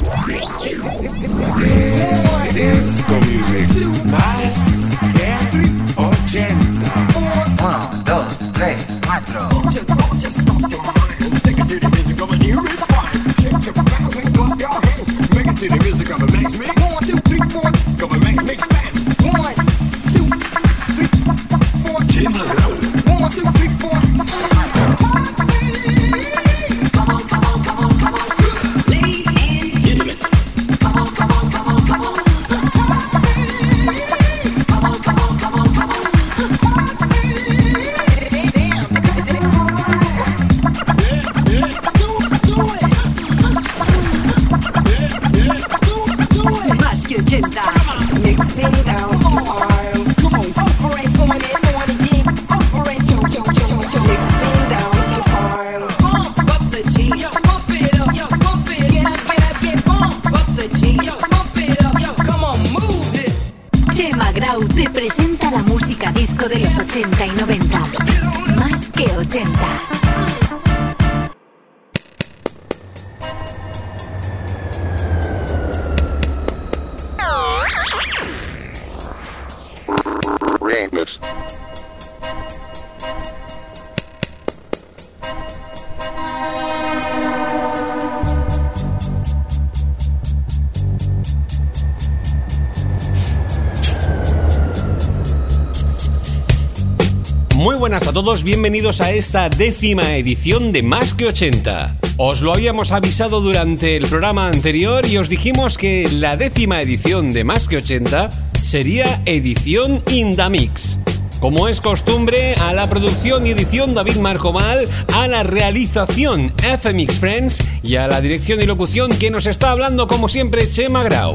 Disco music. Más que 80. 1, 2, 3, 4. Just stop your mind. Take it to the music of a new it's fine. Shake your ass and clap your hands. Make it to the music of a Max Mix. 1, 2, 3, 4. Of a Max Mix stand. 1, 2, 3, 4. Chema Grau. 1, 2, 3, 4. Te presenta la música disco de los 80 y 90. Más que 80. Muy buenas a todos, bienvenidos a esta 10ª edición de Más que 80. Os lo habíamos avisado durante el programa anterior y os dijimos que la 10ª edición de Más que 80 sería edición in the mix. Como es costumbre, a la producción y edición David Marcomal, a la realización FMX Friends y a la dirección y locución que nos está hablando como siempre Chema Grau.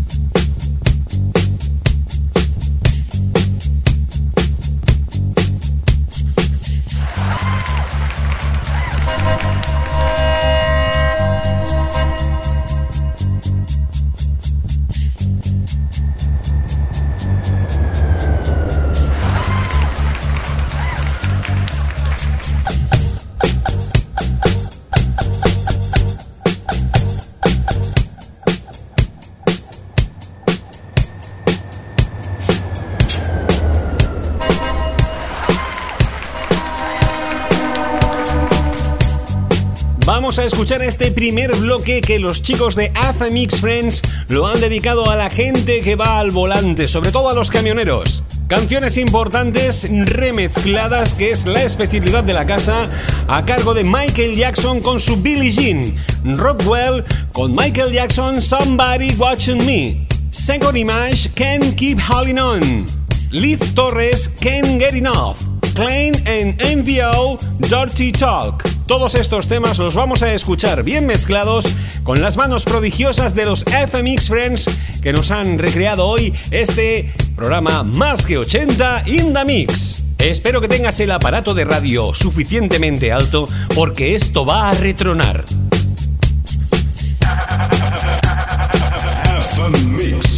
Vamos a escuchar este primer bloque que los chicos de FMX Friends lo han dedicado a la gente que va al volante, sobre todo a los camioneros. Canciones importantes remezcladas, que es la especialidad de la casa, a cargo de Michael Jackson con su Billie Jean, Rockwell con Michael Jackson Somebody Watching Me, Second Image Can't Keep Holding On, Liz Torres Can't Get Enough, Klein and MVO Dirty Talk. Todos estos temas los vamos a escuchar bien mezclados con las manos prodigiosas de los FMX Friends que nos han recreado hoy este programa Más que 80 in the Mix. Espero que tengas el aparato de radio suficientemente alto porque esto va a retronar. FMX.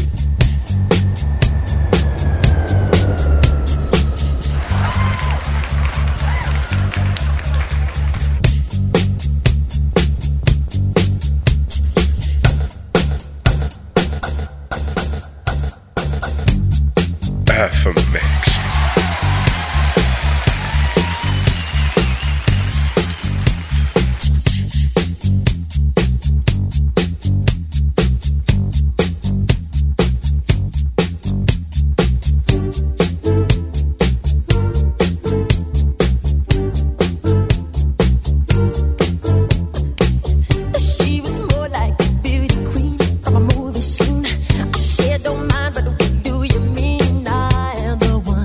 FMX. Don't mind, but do you mean I am the one?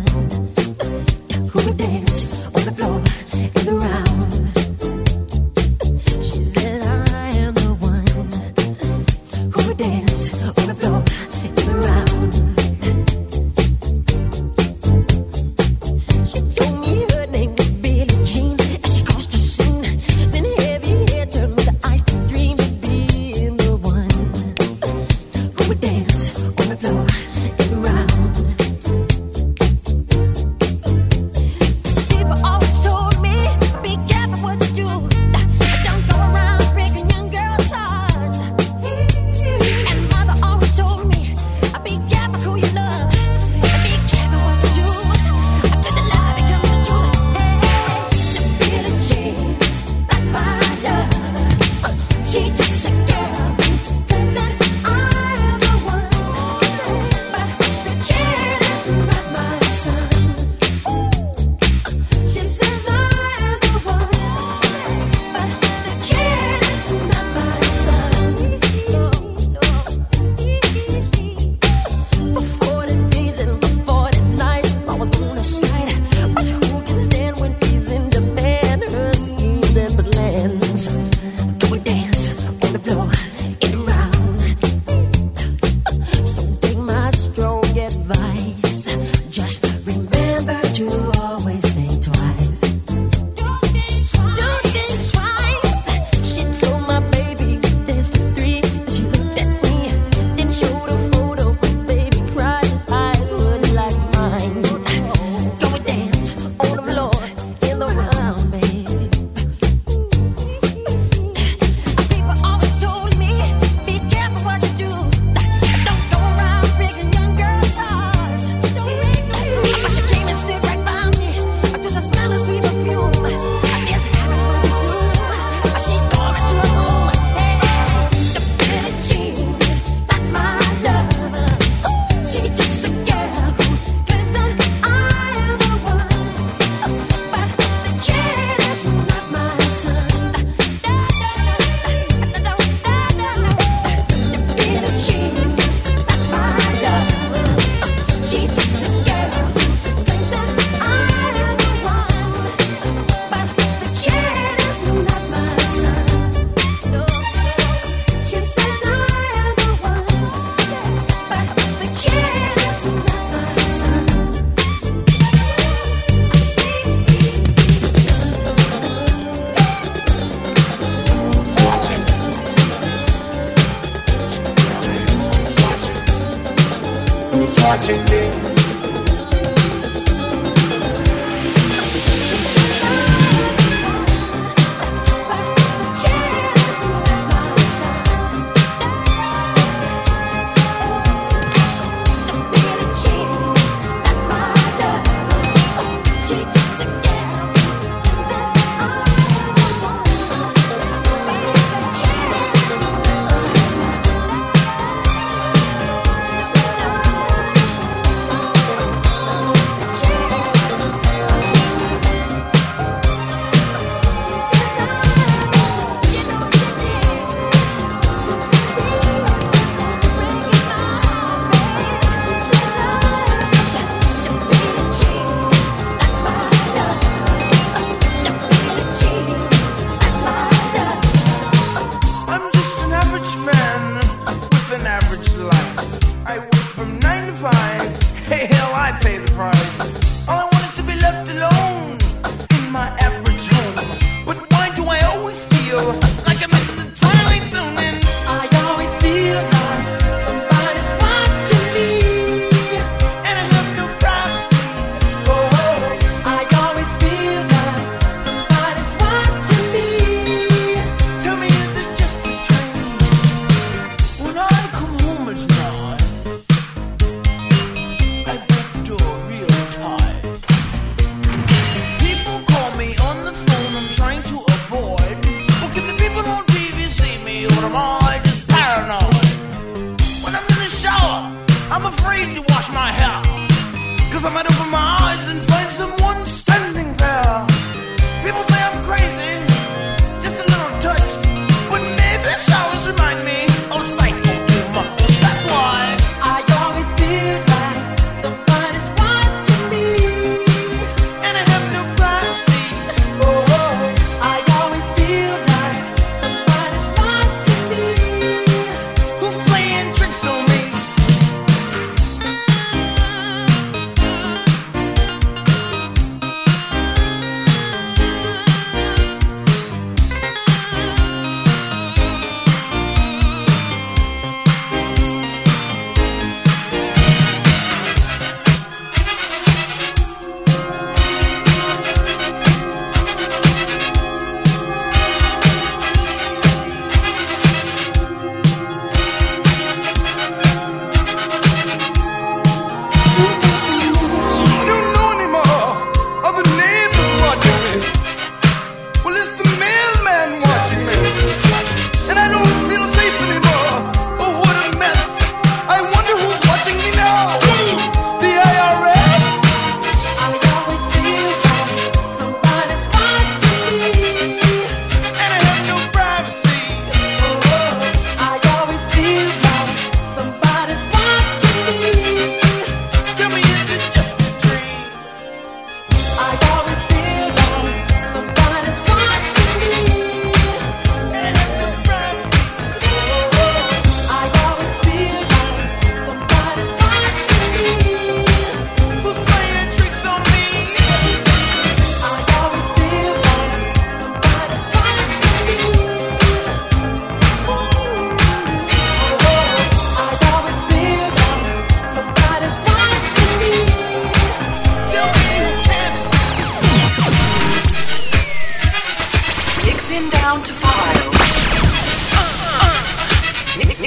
watching me. Door real tight.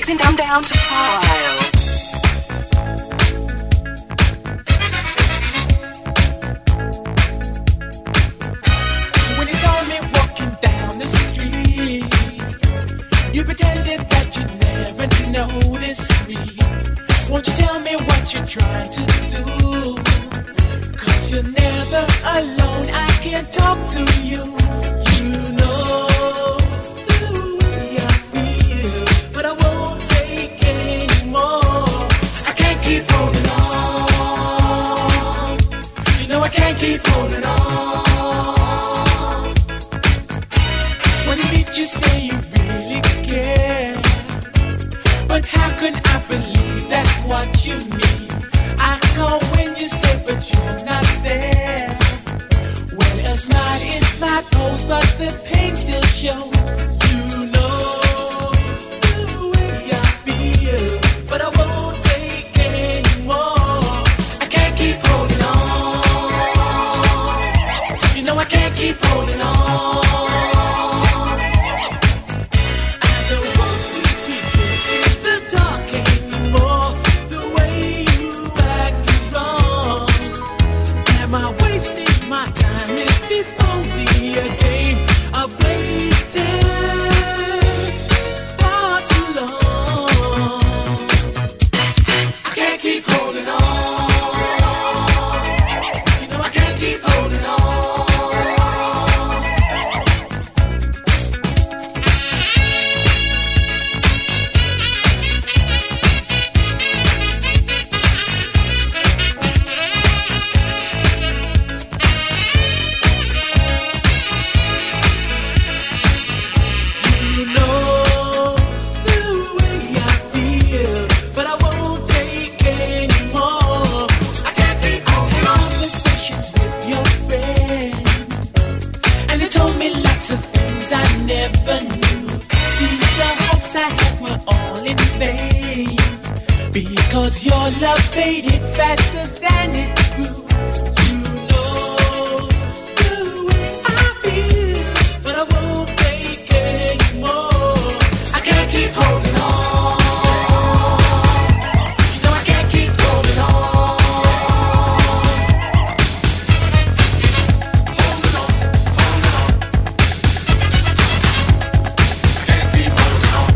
everything down to 5. When you saw me walking down the street, you pretended that you never noticed me. Won't you tell me what you're trying to do? 'Cause you're never alone, I can talk to you. You know the way I feel, but I won't take anymore. I can't keep holding on. You know I can't keep holding on. When you meet, you say you really care, but how can I believe that's what you need? I call when you say, but you're not there. Well, a smile is my pose, but the pain still shows. You know the way I feel, but I won't take anymore. I can't keep holding on. You know I can't keep holding on. I don't want to be good in the dark anymore. The way you act is wrong. Am I wasting my time if it's only a game of waiting far too long? I can't keep holding on. You know I can't keep holding on. You know the way I feel, but I won't take anymore. I can't keep holding on. Conversations with your friends, and they told me lots of things I never knew. Seems the hopes I had were all in vain, because your love faded faster than it grew. You know the way I feel, but I won't take anymore. I can't keep holding on. You know I can't keep holding on. Holding on, holding on. I can't keep holding on.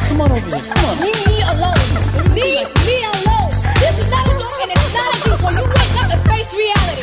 Come on over here. Come on. Leave me alone. Leave me alone. This is not a joke and it's not a dream, so you wake up and face reality.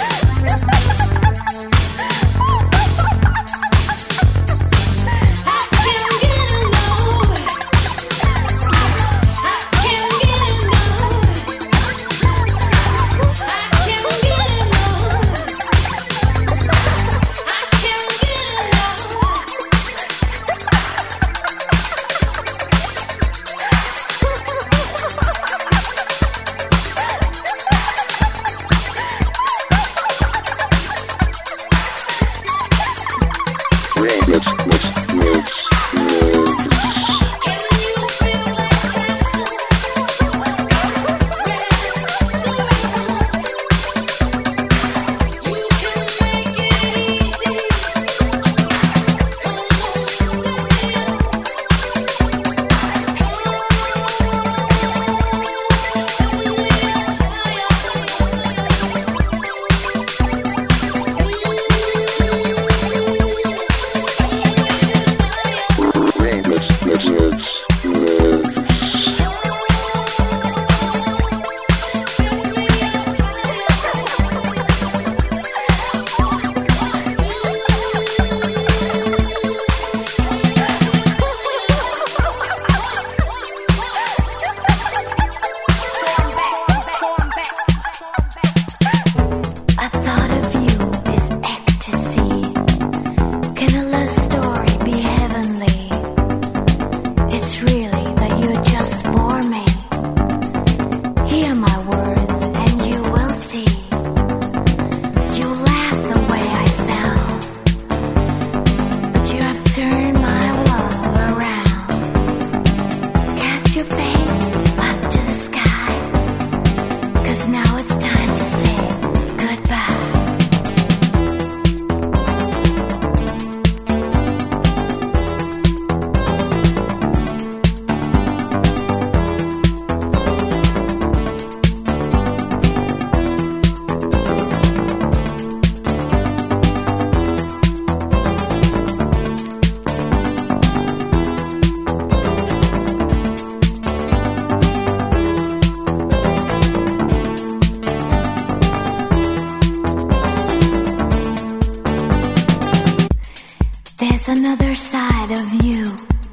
Another side of you,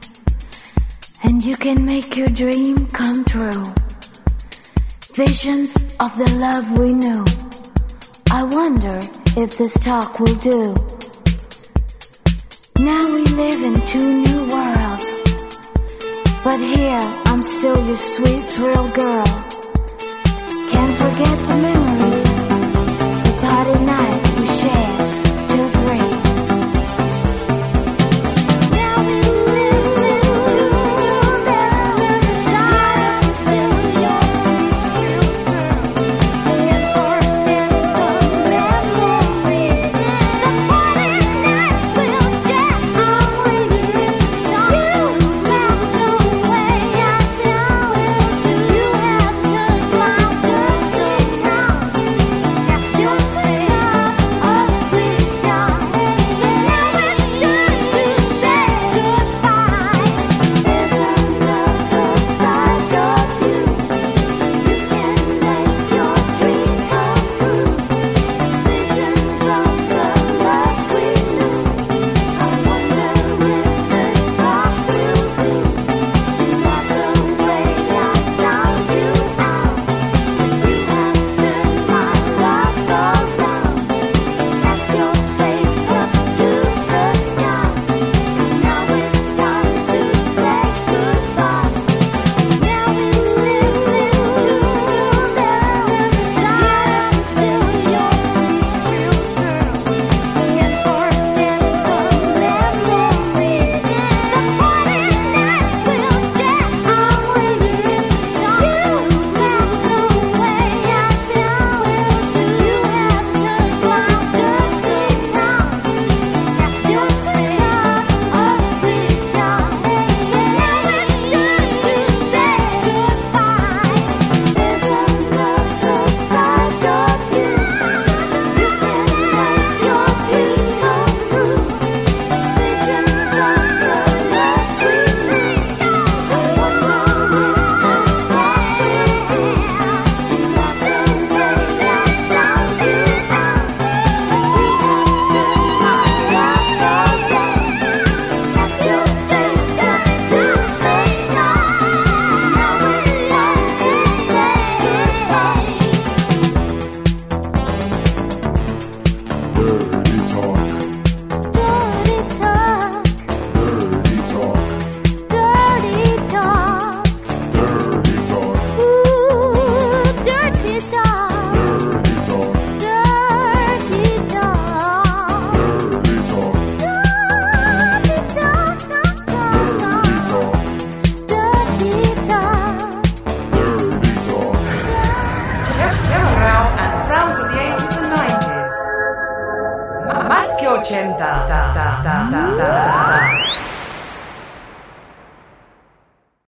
and you can make your dream come true. Visions of the love we knew. I wonder if this talk will do. Now we live in two new worlds, but here I'm still your sweet thrill girl. Can't forget the memory